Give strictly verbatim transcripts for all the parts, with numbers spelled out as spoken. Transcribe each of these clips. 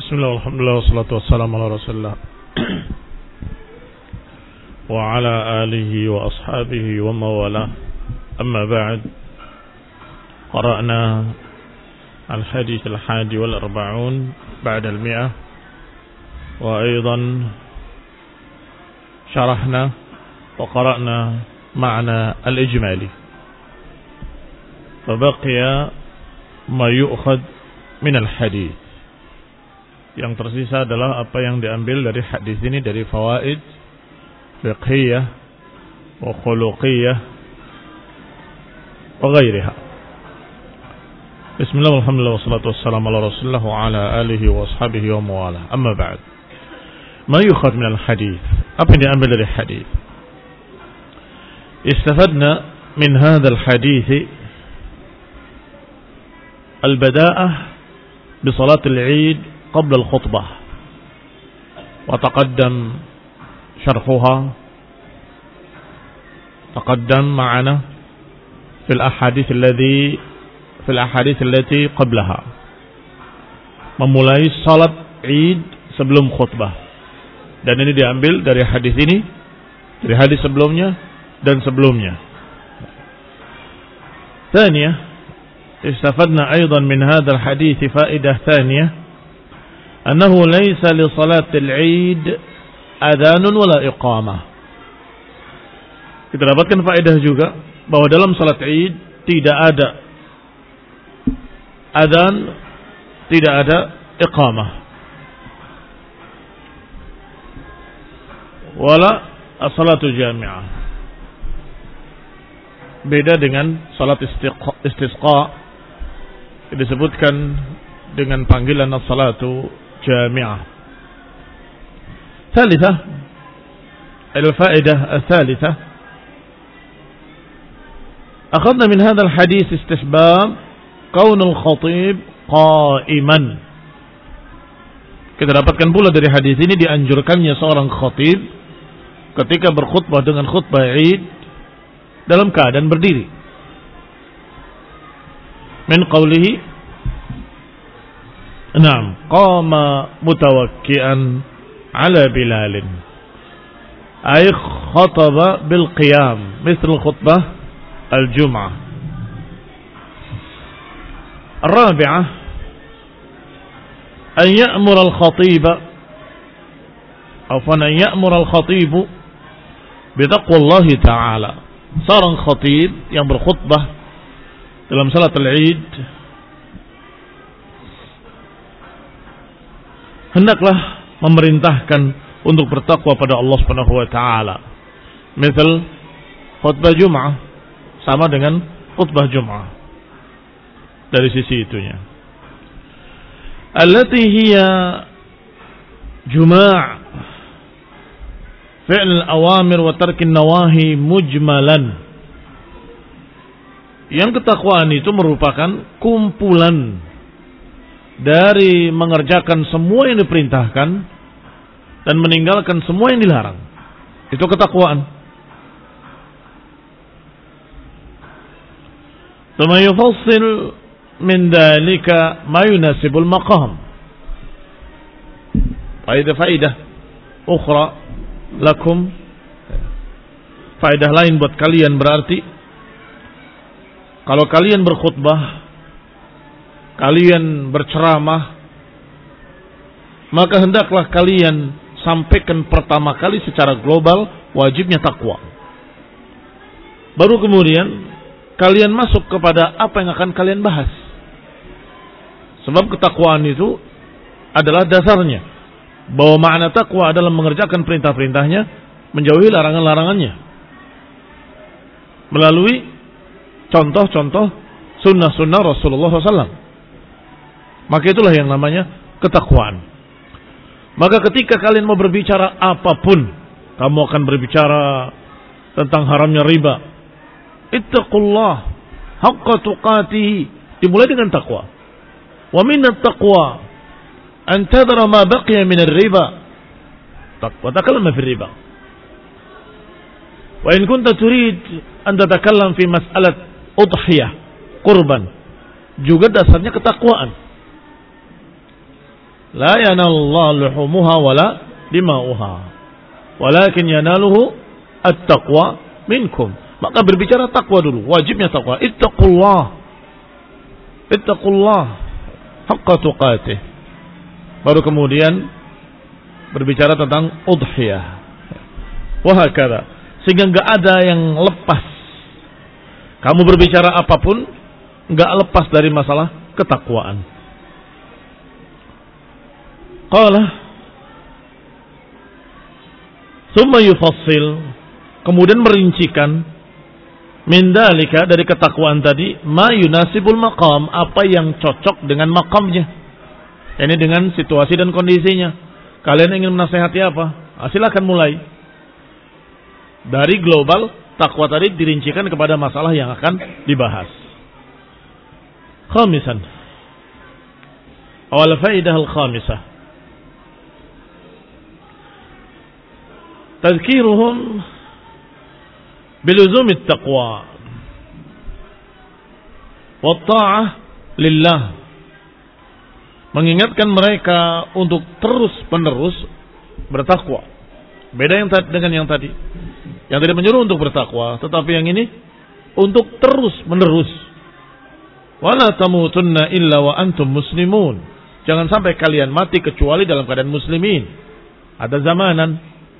Bismillah, alhamdulillah, wassalatu wassalamu ala rasulillah wa ala alihi wa ashabihi wa mawalah. Amma ba'd, qara'na al-hadith al-hadi wal-arba'un ba'da al-mi'ah wa aydan syarahna wa qara'na ma'na al-ijmali, fa baqiya ma yu'khad min al-hadith. Yang tersisa adalah apa yang diambil dari hadis ini, dari fawaid fiqhiyah wa khuluqiyah wa ghairiha. Bismillah, alhamdulillah, wassalatu wassalamu ala rasulillah wa ala alihi wa ashabihi wa mawalah. Amma ba'd, ma yukhad min al-hadith, apa yang diambil dari hadis? Istafadna min hadha al-hadith al-bada'ah bi salat al-Eid قبل الخطبة وتقدم شرحها تقدم معنا في الأحاديث الذي في الأحاديث التي قبلها, memulai salat Id sebelum khutbah, dan ini diambil dari hadis ini, dari hadis sebelumnya dan sebelumnya. ثانية استفدنا أيضا من هذا الحديث فائدة ثانية أنه ليس لصلاة العيد أذان ولا إقامة. Kita dapatkan faedah juga bahwa dalam salat Id tidak ada adzan, tidak ada iqamah, wala as-salatu jami'ah. Beda dengan salat istisqa, disebutkan dengan panggilan as-salatu جامعة. ثالثة الفائدة الثالثة أخذنا من هذا الحديث استحباب كون الخطيب قائما. Kita dapatkan pula dari hadis ini dianjurkannya seorang khatib ketika berkhutbah dengan khutbah Id dalam keadaan berdiri. Min qawlihi Naam, qama mutawakkian ala Bilal, ay khataba bil qiyam, misal khutbah al-jum'ah. Ar-rabi'ah an ya'mur al-khatiba aw fa an ya'mur al-khatib bi taqwallahi ta'ala. Seorang khatib yang berkhutbah dalam salat al-Id hendaklah memerintahkan untuk bertakwa pada Allah Subhanahu wa taala. Misal khutbah Jumat sama dengan khutbah Jumat dari sisi itunya. Allati hiya juma' fi'l al-awamir wa tark an-nawahi mujmalan. Yang ketakwaan itu merupakan kumpulan dari mengerjakan semua yang diperintahkan dan meninggalkan semua yang dilarang. Itu ketakwaan. Tsumma yufassil min dzalika ma yunasibul maqam. Faidah faidah ukhra lakum, faidah lain buat kalian berarti kalau kalian berkhutbah, kalian berceramah, maka hendaklah kalian sampaikan pertama kali secara global wajibnya takwa. Baru kemudian kalian masuk kepada apa yang akan kalian bahas. Sebab ketakwaan itu adalah dasarnya, bahwa makna takwa adalah mengerjakan perintah-perintahnya, menjauhi larangan-larangannya, melalui contoh-contoh sunnah-sunnah Rasulullah shallallahu alaihi wasallam. Maka itulah yang namanya ketakwaan. Maka ketika kalian mau berbicara apapun, kamu akan berbicara tentang haramnya riba, ittaqullah haqqa tuqatih, dimulai dengan takwa. Wa minat taqwa an tadra ma baqiya min ar-riba, taqwa takallama fi riba. Wa in kunta turid an tatakallam fi mas'alat udhiyah qurban, juga dasarnya ketakwaan. la yanallahu luhumuha wala dima'uha, walakin yanaluhu at-taqwa minkum. Maka berbicara takwa dulu, wajibnya takwa. Ittaqullah, ittaqullah haqqa tuqatih. Baru kemudian berbicara tentang udhiyah. Wahakala, sehingga enggak ada yang lepas. Kamu berbicara apapun enggak lepas dari masalah ketakwaan. Qala thumma yufassil, kemudian merincikan min dalika, dari ketakwaan tadi, ma yunasibul maqam, apa yang cocok dengan maqamnya. Ini dengan situasi dan kondisinya. Kalian ingin menasihati apa? Nah, silakan mulai. Dari global takwa tadi dirincikan kepada masalah yang akan dibahas. Khamisan, awal faidah al-khamisah, tadhkiruhum biluzum at-taqwa wa ta'ah lillah, mengingatkan mereka untuk terus-menerus bertakwa. Beda yang tadi dengan yang tadi. Yang tadi menyuruh untuk bertakwa, tetapi yang ini untuk terus-menerus. Wala tamutunna illa wa antum muslimun. Jangan sampai kalian mati kecuali dalam keadaan muslimin. Ada zamanan.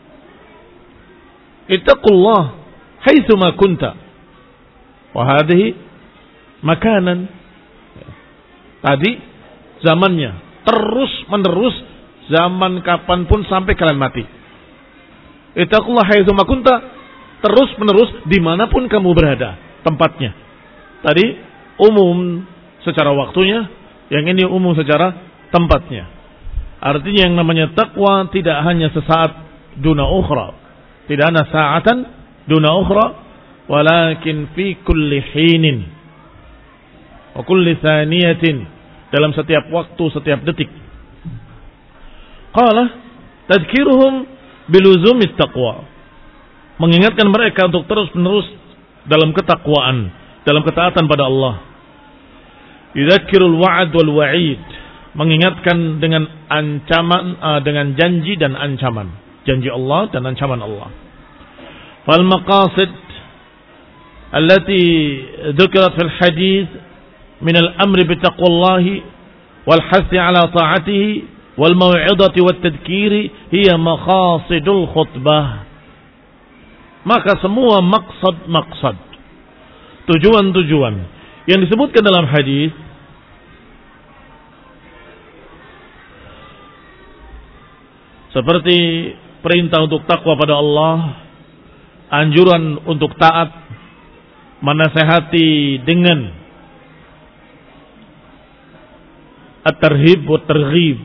Ittaqullah haitsuma kunta. Wa hadhihi makanan. Tadi zamannya terus-menerus, zaman kapanpun sampai kalian mati. Ittaqullah haitsuma kunta, terus-menerus dimanapun kamu berada tempatnya. Tadi umum secara waktunya, yang ini umum secara tempatnya. Artinya yang namanya takwa tidak hanya sesaat duna ukhra, tidak hanya sa'atan duna ukhra, walakin fi kulli hinin wa kulli thaniyatin, dalam setiap waktu, setiap detik. Qala tadhkiruhum biluzumit taqwa, mengingatkan mereka untuk terus-menerus dalam ketakwaan, dalam ketaatan pada Allah. Yudzakirul wa'd wal wa'id, mengingatkan dengan ancaman, uh, dengan janji dan ancaman, janji Allah dan ancaman Allah. Fal maqasid allati dzukirat fil hadis min al-amri bi taqwallahi wal hasi ala ta'atihi wal mau'izati wat tadhkiri hiya maqasidul khutbah. Maka semua maksad-maksad, tujuan-tujuan yang disebutkan dalam hadis seperti perintah untuk takwa pada Allah, anjuran untuk taat, menasehati dengan at-tarhib wa targhib,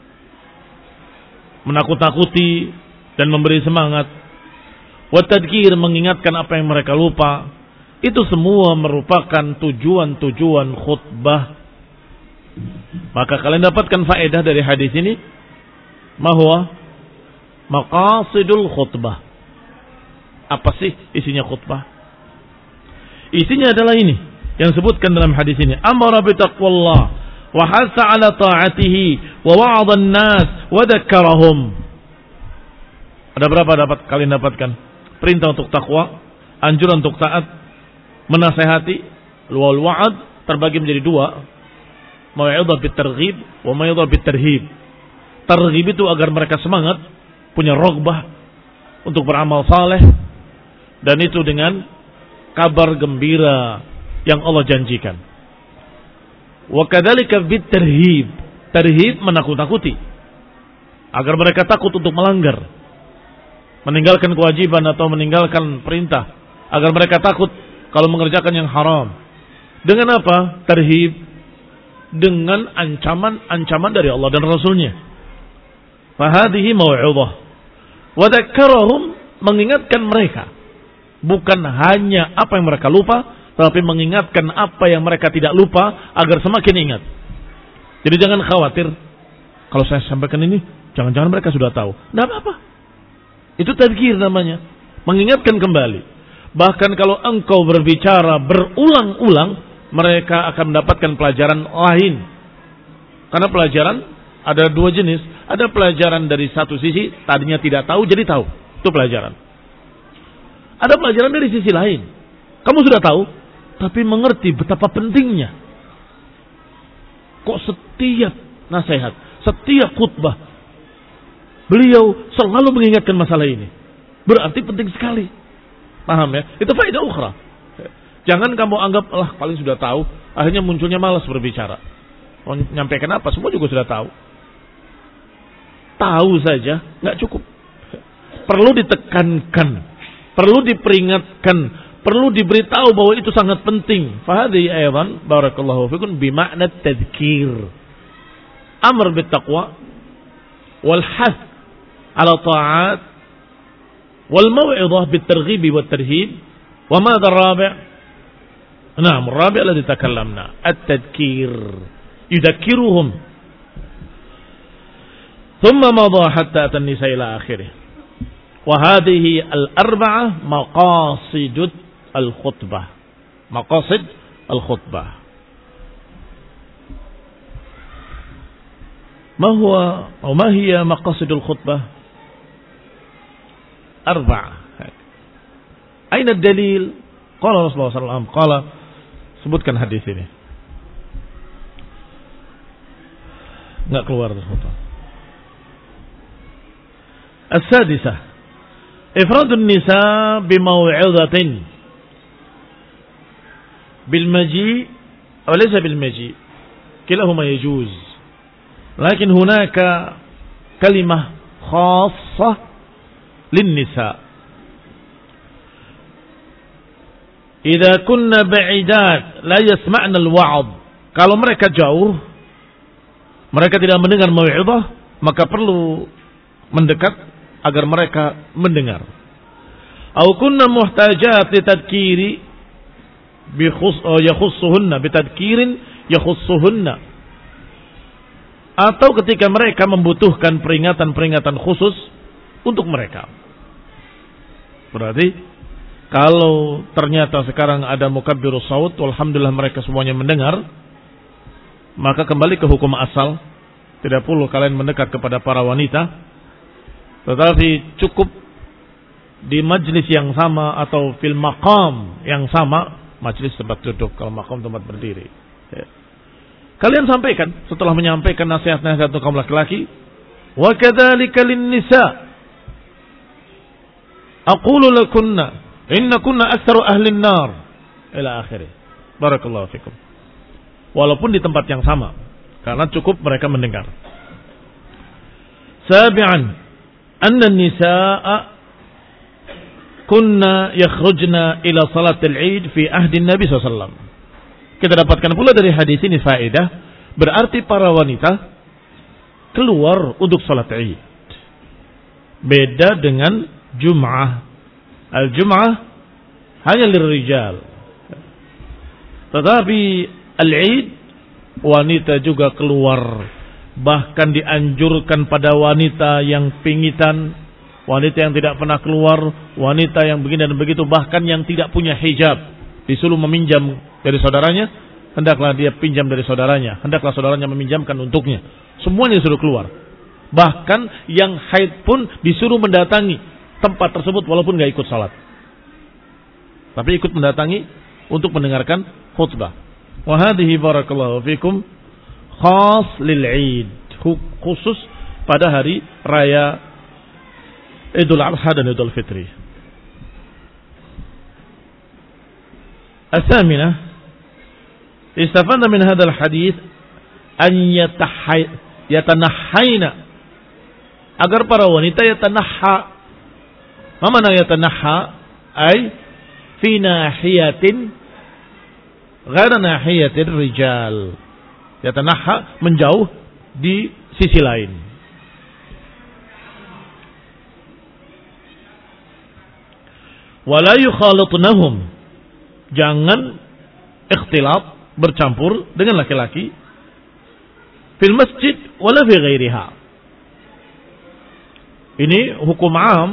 menakut-nakuti dan memberi semangat, wa tadhkir, mengingatkan apa yang mereka lupa. Itu semua merupakan tujuan-tujuan khutbah. Maka kalian dapatkan faedah dari hadis ini, bahwa maqasidul khutbah. Apa sih isinya khutbah? Isinya adalah ini yang disebutkan dalam hadis ini. Amara bi taqwallah wa hasa ala ta'atihi wa wa'adha an-nas wa dzakkarahum. Ada berapa dapat kalian dapatkan? Perintah untuk takwa, anjuran untuk taat, menasehati, wal wa'ad terbagi menjadi dua. Mau'izah bit targhib wa mau'izah bit tarhib. Targhib itu agar mereka semangat, punya rogbah untuk beramal saleh, dan itu dengan kabar gembira yang Allah janjikan. Wa kadzalika bit tarhib. Tarhib menakut-nakuti agar mereka takut untuk melanggar, meninggalkan kewajiban atau meninggalkan perintah, agar mereka takut kalau mengerjakan yang haram. Dengan apa? Tarhib, dengan ancaman-ancaman dari Allah dan Rasulnya. Fahadihi mau'izah wa dzakkarahum, mengingatkan mereka bukan hanya apa yang mereka lupa, tapi mengingatkan apa yang mereka tidak lupa agar semakin ingat. Jadi jangan khawatir kalau saya sampaikan ini, jangan-jangan mereka sudah tahu. Tidak apa-apa. Itu tadzkir namanya, mengingatkan kembali. Bahkan kalau engkau berbicara berulang-ulang, mereka akan mendapatkan pelajaran lain. Karena pelajaran Ada dua jenis. Ada pelajaran dari satu sisi, tadinya tidak tahu jadi tahu. Itu pelajaran. Ada pelajaran dari sisi lain. Kamu sudah tahu, tapi mengerti betapa pentingnya. Kok setiap nasihat, setiap khutbah, beliau selalu mengingatkan masalah ini. Berarti penting sekali. Paham ya? Itu faedah ukhra. Jangan kamu anggap, lah paling sudah tahu, akhirnya munculnya malas berbicara. Oh, nyampaikan apa? Semua juga sudah tahu. Tahu saja nggak cukup. Perlu ditekankan, perlu diperingatkan, perlu diberitahu bahwa itu sangat penting. Fahadhi aydan barakallahu fikum bimakna tadzkir. Amr bittaqwa wal hath ala ta'at wal maw'idhah bitarghib wat tarhib. Wa madha ar-rabi'? Naam, ar-rabi' alladhi takallamna, at-tadhkir. Yudhakkiruhum. Thumma madha hatta ata an-nisa ila akhirih. Wa hadhihi al-arba'ah maqasid al-khutbah. Maqasid al-khutbah. Ma huwa atau ma hiya maqasid al-khutbah? Arba'ah. Aina ad-dalil? Qala Rasulullah sallallahu alaihi wasallam, qala, sebutkan hadis ini. Enggak keluar Rasulullah. As-sadisah, ifradun nisa bimaw'izatin bil maji' aw laysa bil maji', kilahuma yajuz. Lakin hunaka kalimah khassah lin nisa. Idza kunna ba'idat la yasma'na al-wa'd. Kalau mereka jauh, mereka tidak mendengar mau'izah, maka perlu mendekat agar mereka mendengar. Au kunna muhtajat li tadhkiri bi khus yakhussuhunna bi tadhkirin yakhussuhunna. Atau ketika mereka membutuhkan peringatan-peringatan khusus untuk mereka. Berarti kalau ternyata sekarang ada mukabbirus saut, alhamdulillah mereka semuanya mendengar, maka kembali ke hukum asal. Tidak perlu kalian mendekat kepada para wanita, tetapi cukup di majlis yang sama atau fil maqam yang sama, majlis tempat duduk, kalau maqam tempat berdiri. Ya. Kalian sampaikan setelah menyampaikan nasihat-nasihat untuk kaum laki-laki, wa kadzalika lin-nisa. Aqulu lakunna inna kunna aktsaru ahli an-nar ila akhirih. Barakallahu fikum. Walaupun di tempat yang sama, karena cukup mereka mendengar. Sabi'an, anna an-nisaa kunna yakhrujna ila salat al-Eid fi ahdi Nabi sallallahu alaihi wasallam. Kita dapatkan pula dari hadis ini faedah, berarti para wanita keluar untuk salat Eid. Beda dengan Jum'ah. Al-Jum'ah hanya lirijal. Tetapi Al-Eid wanita juga keluar. Bahkan dianjurkan pada wanita yang pingitan, wanita yang tidak pernah keluar, wanita yang begini dan begitu, bahkan yang tidak punya hijab, disuruh meminjam dari saudaranya, hendaklah dia pinjam dari saudaranya, hendaklah saudaranya meminjamkan untuknya. Semuanya disuruh keluar. Bahkan yang haid pun disuruh mendatangi tempat tersebut walaupun gak ikut salat, tapi ikut mendatangi untuk mendengarkan khutbah. Wa hadhihi barakallahu fikum khas lil Eid, khusus pada hari raya Idul Adha dan Idul Fitri. As-saminah, istafadna min hadzal hadits an yatanahhaina, agar para wanita yatanahha. Ma mana yatanahha? Ay fi nahiyatin ghaira nahiyatir rijal. Yatanahha, menjauh di sisi lain. Wala yukhalitnahum, jangan ikhtilat, bercampur dengan laki-laki fil masjid wala fi ghairiha. Ini hukum am,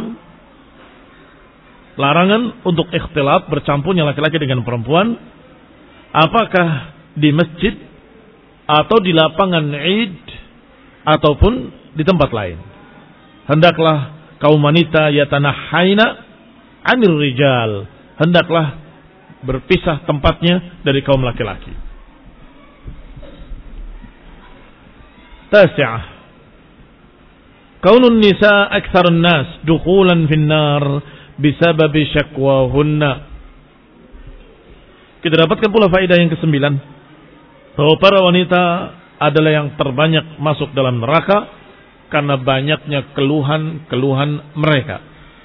larangan untuk ikhtilat, bercampurnya laki-laki dengan perempuan, apakah di masjid atau di lapangan Eid ataupun di tempat lain. Hendaklah kaum wanita yatanahhaina 'anil rijal, hendaklah berpisah tempatnya dari kaum laki-laki. Tasi'ah, kaunun nisa aktsarun nas dukhulan finnar bisababi syakwahunna. Kita dapatkan pula faedah yang kesembilan, bahwa para wanita adalah yang terbanyak masuk dalam neraka karena banyaknya keluhan-keluhan mereka.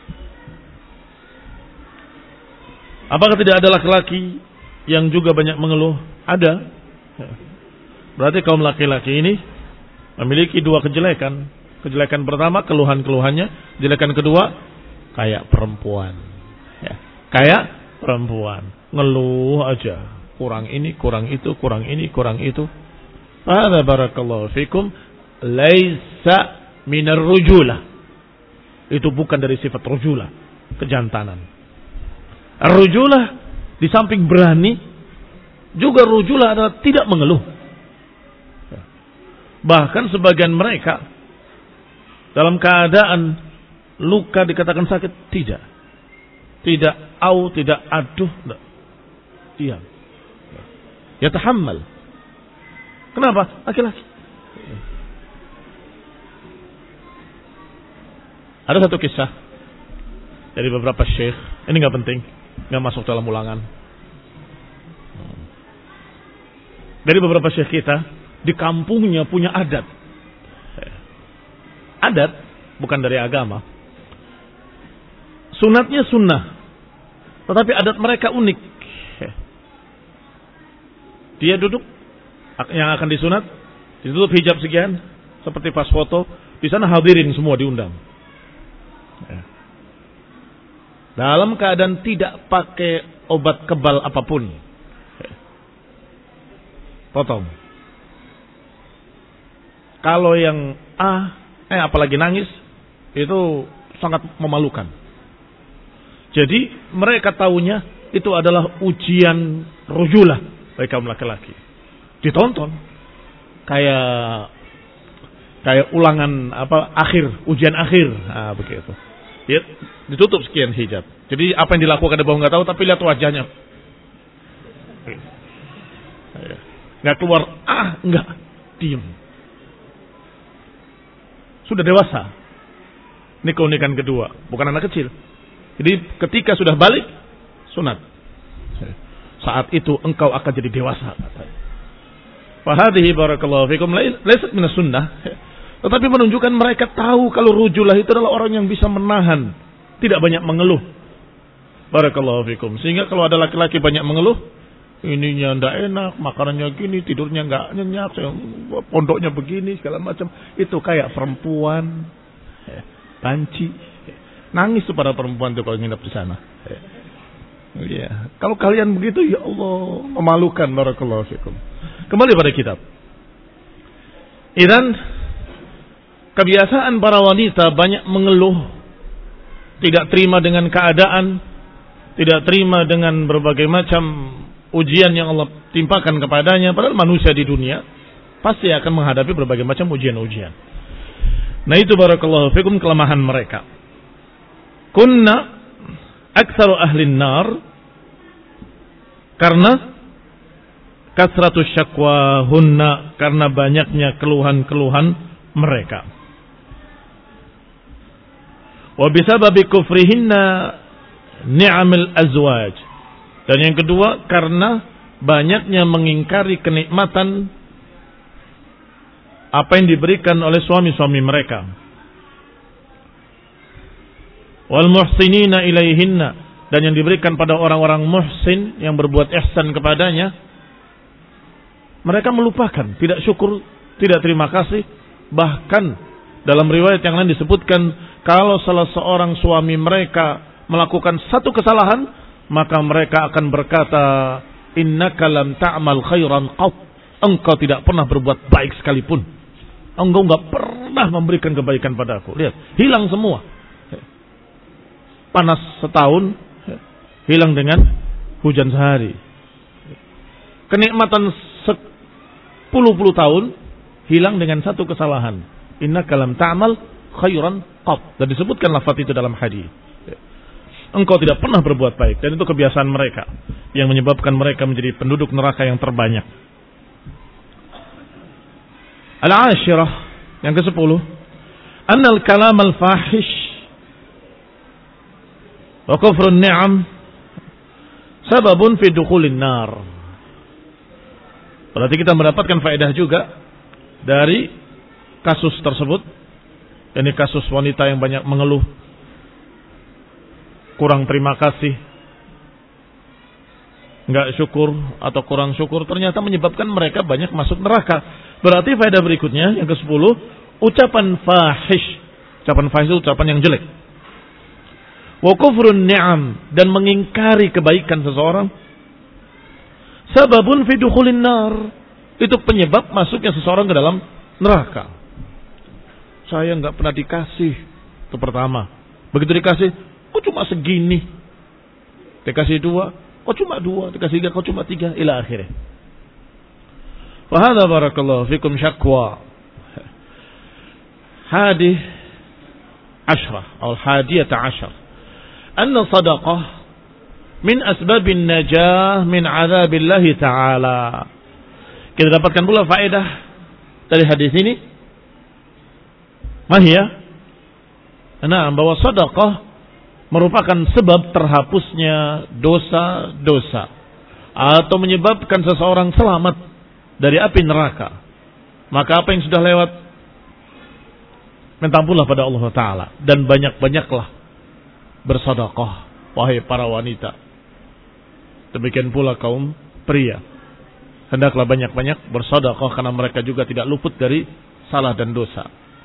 Apakah tidak ada laki-laki yang juga banyak mengeluh? Ada. Berarti kaum laki-laki ini memiliki dua kejelekan. Kejelekan pertama keluhan-keluhannya, kejelekan kedua kayak perempuan. Ya, kayak perempuan. Ngeluh aja, kurang ini, kurang itu, kurang ini, kurang itu. Hadza barakallahu fikum laisa minar rujulah. Itu bukan dari sifat rujulah, kejantanan. Rujulah di samping berani, juga rujulah adalah tidak mengeluh. Bahkan sebagian mereka dalam keadaan luka dikatakan sakit, tidak. Tidak au, tidak aduh, tidak. Diam. Yatahammal. Kenapa? Laki-laki. Ada satu kisah dari beberapa syekh. Ini nggak penting, nggak masuk dalam ulangan. Dari beberapa syekh kita di kampungnya punya adat. Adat bukan dari agama. Sunatnya sunnah, tetapi adat mereka unik. Dia duduk, yang akan disunat, ditutup hijab sekian, seperti pas foto. Di sana hadirin semua diundang. Dalam keadaan tidak pakai obat kebal apapun. Potong. Kalau yang ah, eh apalagi nangis, itu sangat memalukan. Jadi mereka tahunya itu adalah ujian rujulah bagi kaum laki-laki. Ditonton kayak kayak ulangan apa akhir, ujian akhir, nah, begitu. Ya, ditutup sekian hijab. Jadi apa yang dilakukan di bawah nggak tahu, tapi lihat wajahnya. Nggak keluar ah, nggak diem. Sudah dewasa. Ini keunikan kedua, bukan anak kecil. Jadi ketika sudah balik sunat. Saat itu engkau akan jadi dewasa. Fahadhihi barakallahu fikum laysat minas sunnah. Tetapi menunjukkan mereka tahu kalau rujulah itu adalah orang yang bisa menahan, tidak banyak mengeluh. Barakallahu fikum. Sehingga kalau ada laki-laki banyak mengeluh, ininya ndak enak, makanannya gini, tidurnya nggak nyenyak, pondoknya begini, segala macam. Itu kayak perempuan, banci, nangis tuh para perempuan tuh kalau nginep di sana. Ya, kalau kalian begitu, ya Allah, memalukan. Barakallahu fikum. Kembali pada kitab. Idan kebiasaan para wanita banyak mengeluh, tidak terima dengan keadaan, tidak terima dengan berbagai macam ujian yang Allah timpakan kepadanya. Padahal manusia di dunia pasti akan menghadapi berbagai macam ujian-ujian. Nah itu barakallahu fikum kelemahan mereka. Kunna aktsaru ahlin nar karena kasratus syakwahunna, karena banyaknya keluhan-keluhan mereka. Wa bisababi kufrihinna ni'amil azwaj. Dan yang kedua karena banyaknya mengingkari kenikmatan apa yang diberikan oleh suami-suami mereka. Wal muhsinina ilaihinna, dan yang diberikan pada orang-orang muhsin yang berbuat ihsan kepadanya, mereka melupakan, tidak syukur, tidak terima kasih. Bahkan dalam riwayat yang lain disebutkan kalau salah seorang suami mereka melakukan satu kesalahan, maka mereka akan berkata, innaka lam ta'mal khairan qat, engkau tidak pernah berbuat baik sekalipun, engkau enggak pernah memberikan kebaikan padaku. Lihat, hilang semua. Panas setahun hilang dengan hujan sehari. Kenikmatan sepuluh puluh tahun hilang dengan satu kesalahan. Innaka lam ta'mal khairan qat. Dan disebutkan lafaz itu dalam hadis. Engkau tidak pernah berbuat baik. Dan itu kebiasaan mereka yang menyebabkan mereka menjadi penduduk neraka yang terbanyak. Al-ashirah, yang kesepuluh, annal kalam al-fahish wa kufrun ni'am sababun fi dukhulin nar. Berarti kita mendapatkan faedah juga dari kasus tersebut. Ini kasus wanita yang banyak mengeluh, kurang terima kasih, enggak syukur atau kurang syukur, ternyata menyebabkan mereka banyak masuk neraka. Berarti faedah berikutnya yang kesepuluh, ucapan fahish. Ucapan fahish itu ucapan yang jelek. Wa kufrun ni'am, dan mengingkari kebaikan seseorang. Sababun fi dukhulin nar, itu penyebab masuknya seseorang ke dalam neraka. Saya enggak pernah dikasih, itu pertama. Begitu dikasih, kok cuma segini. Dikasih dua, kok cuma dua. Dikasih tiga, kok cuma tiga. Ila akhirnya. Wahada barakallahu fikum syakwa hadih ashrah atau hadiyata ashar anna sadaqah min asbabin najah min azabillahi ta'ala. Kita dapatkan pula faedah dari hadis ini, mahiyah, nah, bahwa sedekah merupakan sebab terhapusnya dosa-dosa atau menyebabkan seseorang selamat dari api neraka. Maka apa yang sudah lewat, minta ampunlah pada Allah Ta'ala. Dan banyak-banyaklah bersedekah, wahai para wanita. Demikian pula kaum pria. Hendaklah banyak-banyak bersedekah, karena mereka juga tidak luput dari salah dan dosa.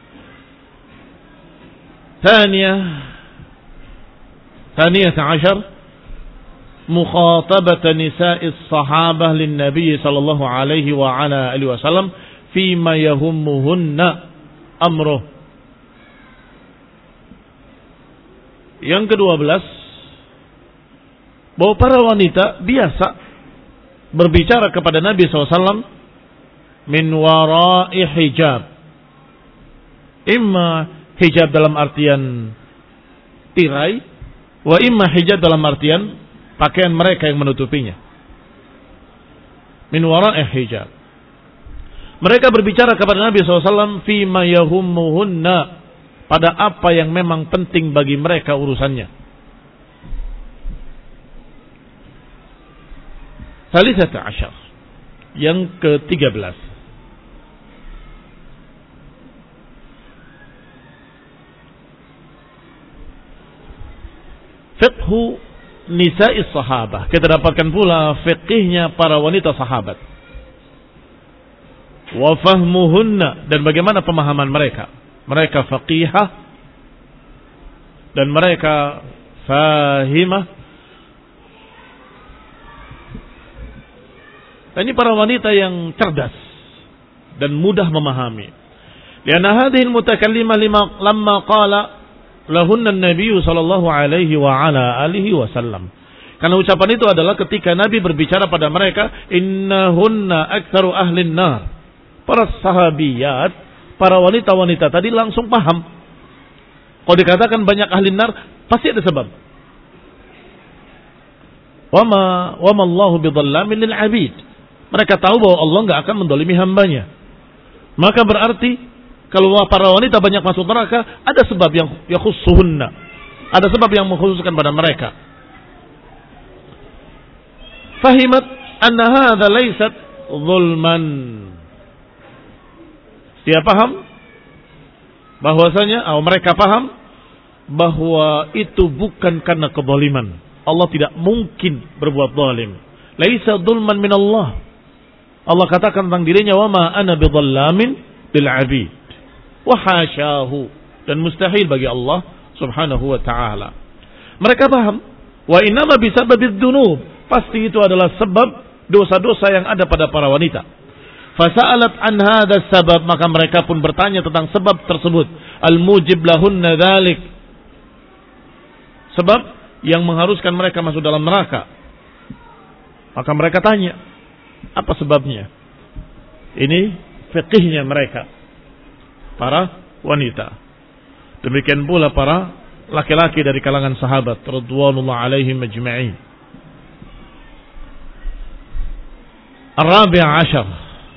Thaniyah Thaniyah ashar, mukhatabata nisa'is sahabah lin nabiy sallallahu alaihi wa ala alihi wasallam fima yahummuhunna amruh. Yang kedua belas, bahwa para wanita biasa berbicara kepada Nabi sallallahu alaihi wasallam min wara'i hijab. Imma hijab dalam artian tirai, wa imma hijab dalam artian pakaian mereka yang menutupinya. Min wara'i hijab. Mereka berbicara kepada Nabi sallallahu alaihi wasallam fima yahummuhunna, pada apa yang memang penting bagi mereka urusannya. Salisata ashar, yang ketiga belas. Fiqhu nisa'is sahabah. Kita dapatkan pula fiqihnya para wanita sahabat. Wa fahmuhunna, dan bagaimana pemahaman mereka. Mereka faqihah dan mereka fahimah. Ini para wanita yang cerdas dan mudah memahami. Lianna hadhihi al-mutakallimah lima lamma qala lahunna an-nabiy sallallahu alaihi wa ala alihi wasallam. Karena ucapan itu adalah ketika Nabi berbicara pada mereka, innahunna aktsaru ahlin nar. Para sahabiyat, para wanita-wanita tadi langsung paham. Kalau dikatakan banyak ahli nar, pasti ada sebab. Wama wama Allahu bidhallamin lil 'abid. Mereka tahu bahwa Allah enggak akan mendolimi hambanya. Maka berarti kalau para wanita banyak masuk neraka, ada sebab yang yakhussuhunna. Ada sebab yang mengkhususkan pada mereka. Fahimat anna hadza laysat zulman. Dia paham bahwasanya, atau mereka paham bahwa itu bukan karena kezaliman. Allah tidak mungkin berbuat zalim. Laisa dzulman min Allah. Allah katakan tentang dirinya, wa ma ana bidzallamin lil 'abid. Wa hasyahu, dan mustahil bagi Allah Subhanahu wa taala. Mereka paham, wa innama bisababiz dzunub, pasti itu adalah sebab dosa-dosa yang ada pada para wanita. Fasa'alat an hadzal sabab, maka mereka pun bertanya tentang sebab tersebut. Al-mujib lahunna dzalik, sebab yang mengharuskan mereka masuk dalam neraka. Maka mereka tanya, apa sebabnya? Ini fikihnya mereka, para wanita. Demikian pula para laki-laki dari kalangan sahabat radhiyallahu alaihim ajma'in. Ar-rabi' ashar,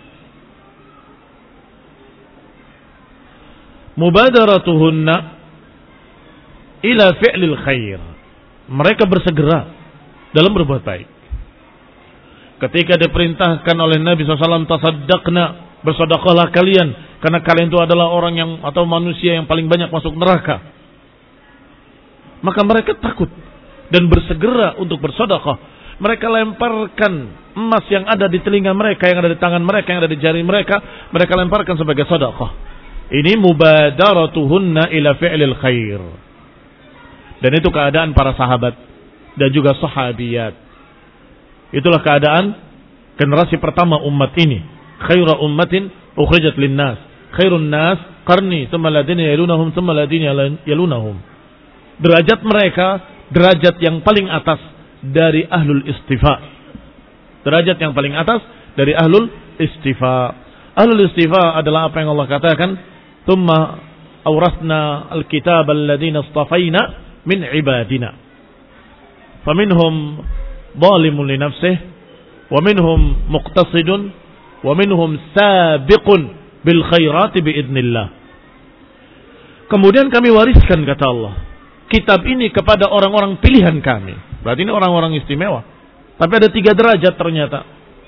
mubadaratuhunna ila fi'lil khair. Mereka bersegera dalam berbuat baik. Ketika diperintahkan oleh Nabi shallallahu alaihi wasallam, tasaddaqna, bersedekahlah kalian, karena kalian itu adalah orang yang atau manusia yang paling banyak masuk neraka. Maka mereka takut dan bersegera untuk bersedekah. Mereka lemparkan emas yang ada di telinga mereka, yang ada di tangan mereka, yang ada di jari mereka, mereka lemparkan sebagai sedekah. Ini mubadaratuhunna ila fi'lil khair. Dan itu keadaan para sahabat dan juga sahabiyat. Itulah keadaan generasi pertama umat ini. Khairu ummatin ukhrijat linnas. Khairun nas qarni, thumma ladina yalunahum, thumma ladina yalunahum. Derajat mereka, derajat yang paling atas dari ahlul istifa. Derajat yang paling atas dari ahlul istifa. Ahlul istifa adalah apa yang Allah katakan, thumma awrasna alkitab alladhina istafaina min ibadina. Faminhum zalimun li nafsihi wa minhum muqtasidun wa minhum sabiqun bil khairati biidznillah. Kemudian kami wariskan, kata Allah, kitab ini kepada orang-orang pilihan kami. Berarti ini orang-orang istimewa. Tapi ada tiga derajat ternyata.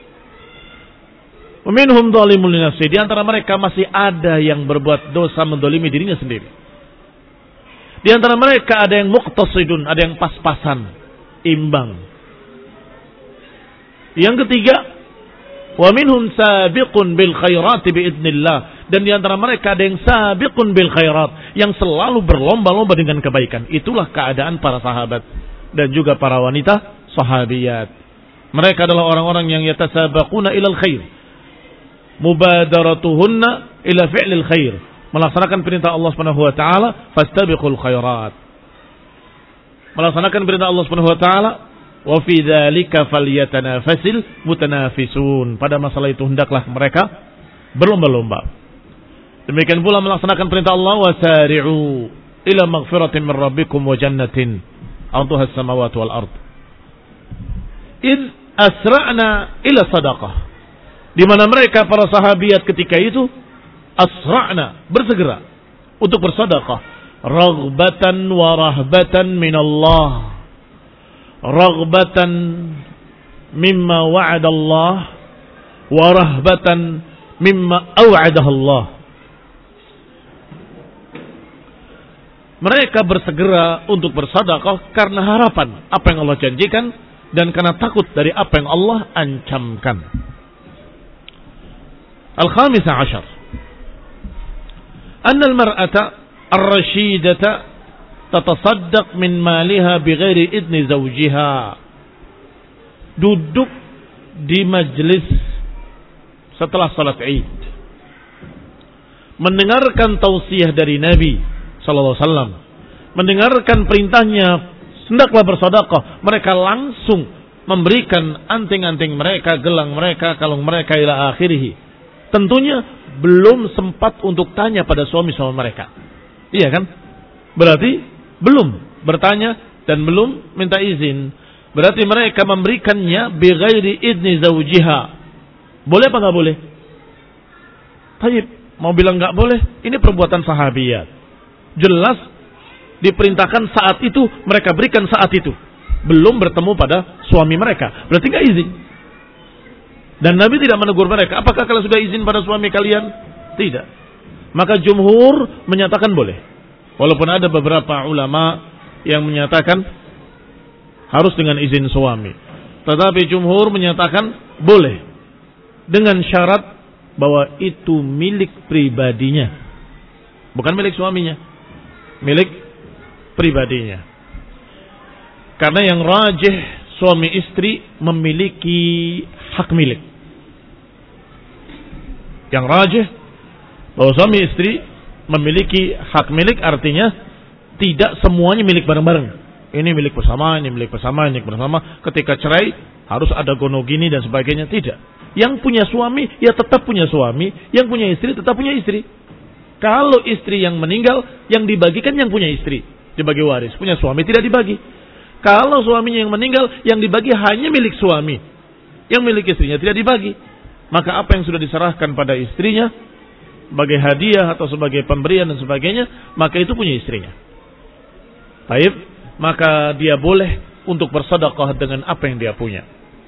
Wa minhum zalimun li nafsihi, di antara mereka masih ada yang berbuat dosa, mendolimi dirinya sendiri. Di antara mereka ada yang muqtasidun, ada yang pas-pasan, imbang. Yang ketiga, wa minhum sabiqun bil khairati biidznillah, dan di antara mereka ada yang sabiqun bil khairat, yang selalu berlomba-lomba dengan kebaikan. Itulah keadaan para sahabat dan juga para wanita sahabiyat. Mereka adalah orang-orang yang yatasabaquna ilal khair, mubadaratuhunna ila fi'lil khair, melaksanakan perintah Allah Subhanahu wa taala, fastabiqul khairat. Melaksanakan perintah Allah Subhanahu wa taala, wa fi dzalika falyatanafasil mutanafisun. Pada masalah itu hendaklah mereka berlomba-lomba. Demikian pula melaksanakan perintah Allah, wasari'u ila maghfiratin min rabbikum wa jannatin 'arduha as-samawati wal ard. Id asra'na ila sadaqah. Di mana mereka para sahabiat ketika itu asra'na, bersegera untuk bersedekah, raghbatan wa rahbatan min Allah. Raghbatan mimma wa'ada Allah wa rahbatan mimma aw'adaha Allah. Mereka bersegera untuk bersedekah karena harapan apa yang Allah janjikan dan karena takut dari apa yang Allah ancamkan. Al-khamisah ashar, anna al-mar'ata ar-rashidata tatasaddaq min maliha bighairi idni zawjiha. Duduk di majlis setelah salat Id, mendengarkan tausiah dari Nabi sallallahu alaihi wasallam, mendengarkan perintahnya hendaklah bersedekah, mereka langsung memberikan anting-anting mereka, gelang mereka, kalung mereka ila akhirih. Tentunya belum sempat untuk tanya pada suami-suami mereka. Iya kan? Berarti belum bertanya dan belum minta izin. Berarti mereka memberikannya bighairi idni zawjiha. Boleh apa enggak boleh? Tayyib, mau bilang enggak boleh, ini perbuatan sahabiyat. Jelas diperintahkan saat itu, mereka berikan saat itu. Belum bertemu pada suami mereka. Berarti enggak izin. Dan Nabi tidak menegur mereka, apakah kalian sudah izin pada suami kalian? Tidak. Maka jumhur menyatakan boleh. Walaupun ada beberapa ulama yang menyatakan harus dengan izin suami. Tetapi jumhur menyatakan boleh. Dengan syarat bahwa itu milik pribadinya. Bukan milik suaminya. Milik pribadinya. Karena yang rajih, suami istri memiliki hak milik. Yang rajih bahwa suami istri memiliki hak milik, artinya tidak semuanya milik bareng-bareng. Ini milik bersama, ini milik bersama, ini milik bersama. Ketika cerai harus ada gonogini dan sebagainya, tidak. Yang punya suami, ya tetap punya suami. Yang punya istri, tetap punya istri. Kalau istri yang meninggal, yang dibagikan yang punya istri. Dibagi waris. Punya suami tidak dibagi. Kalau suaminya yang meninggal, yang dibagi hanya milik suami. Yang milik istrinya tidak dibagi. Maka apa yang sudah diserahkan pada istrinya, sebagai hadiah atau sebagai pemberian dan sebagainya, maka itu punya istrinya. Baik, maka dia boleh untuk bersedekah dengan apa yang dia punya.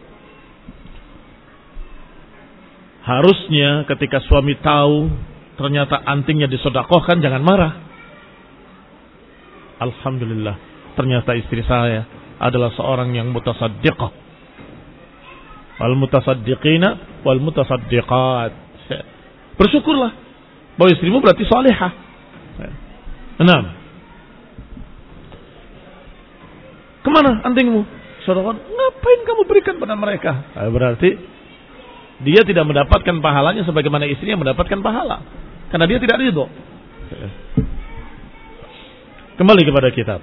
Harusnya ketika suami tahu ternyata antingnya disedekahkan, jangan marah. Alhamdulillah, ternyata istri saya adalah seorang yang mutasaddiqah. Wal mutasaddiqina wal mutasaddiqat. Bersyukurlah bahwa istrimu berarti salihah. Enam. Kemana antingmu? Sedekah. Ngapain kamu berikan pada mereka? Nah, berarti dia tidak mendapatkan pahalanya sebagaimana istrinya mendapatkan pahala. Karena dia tidak ridho. Kembali kepada kitab.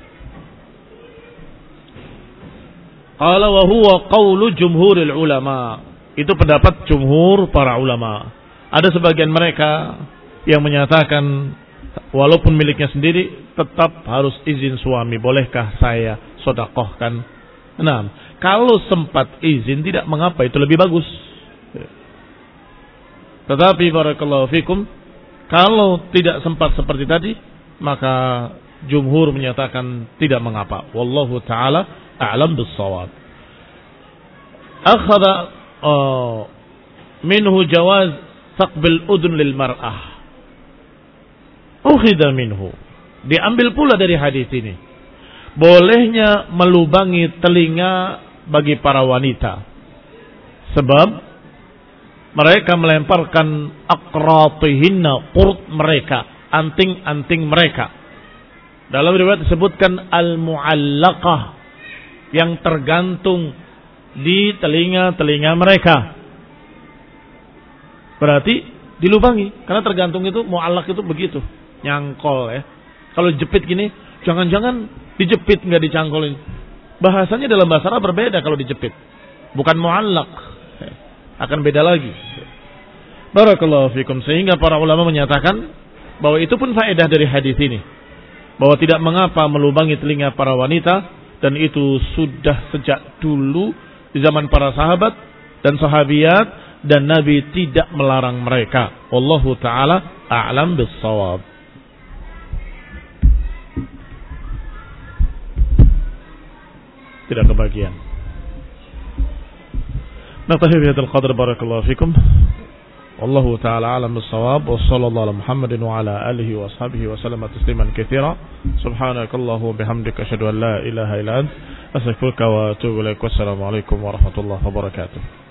Qala wa huwa qawlu jumhuril ulama. Itu pendapat jumhur para ulama. Ada sebagian mereka yang menyatakan walaupun miliknya sendiri tetap harus izin suami. Bolehkah saya sedekahkan? Nah, kalau sempat izin tidak mengapa, itu lebih bagus. Tetapi barakallahu fikum, kalau tidak sempat seperti tadi, maka jumhur menyatakan tidak mengapa. Wallahu taala a'lam bis-shawab. Akhadha uh, minhu jawaz taqbil udun lil mar'ah. Ukhidha minhu. Diambil pula dari hadis ini bolehnya melubangi telinga bagi para wanita. Sebab mereka melemparkan aqratihinna, qurt mereka, anting-anting mereka. Dalam riwayat disebutkan al-mu'allaqah, yang tergantung di telinga-telinga mereka. Berarti dilubangi, karena tergantung itu mu'allaq itu begitu, nyangkol ya. Kalau jepit gini, jangan-jangan dijepit nggak dicangkolin. Bahasanya dalam bahasa Arab berbeda kalau dijepit. Bukan mu'allaq, akan beda lagi. Barakallahu fikum. Sehingga para ulama menyatakan bahwa itu pun faedah dari hadis ini, bahwa tidak mengapa melubangi telinga para wanita, dan itu sudah sejak dulu di zaman para sahabat dan sahabiat, dan Nabi tidak melarang mereka. Wallahu taala a'lam bis-shawab. Tidak kebagian. Naktafi bihadzal qadr, barakallahu fikum. Wallahu ta'ala a'lam bis-shawab. Wa sallallahu ala Muhammadin wa ala alihi wa ashabihi wa sallama tasliman katsira. Subhanakallahumma bihamdika asyhadu an la ilaha illa anta astaghfiruka wa atubu ilaik. Wassalamu alaikum warahmatullahi wabarakatuh.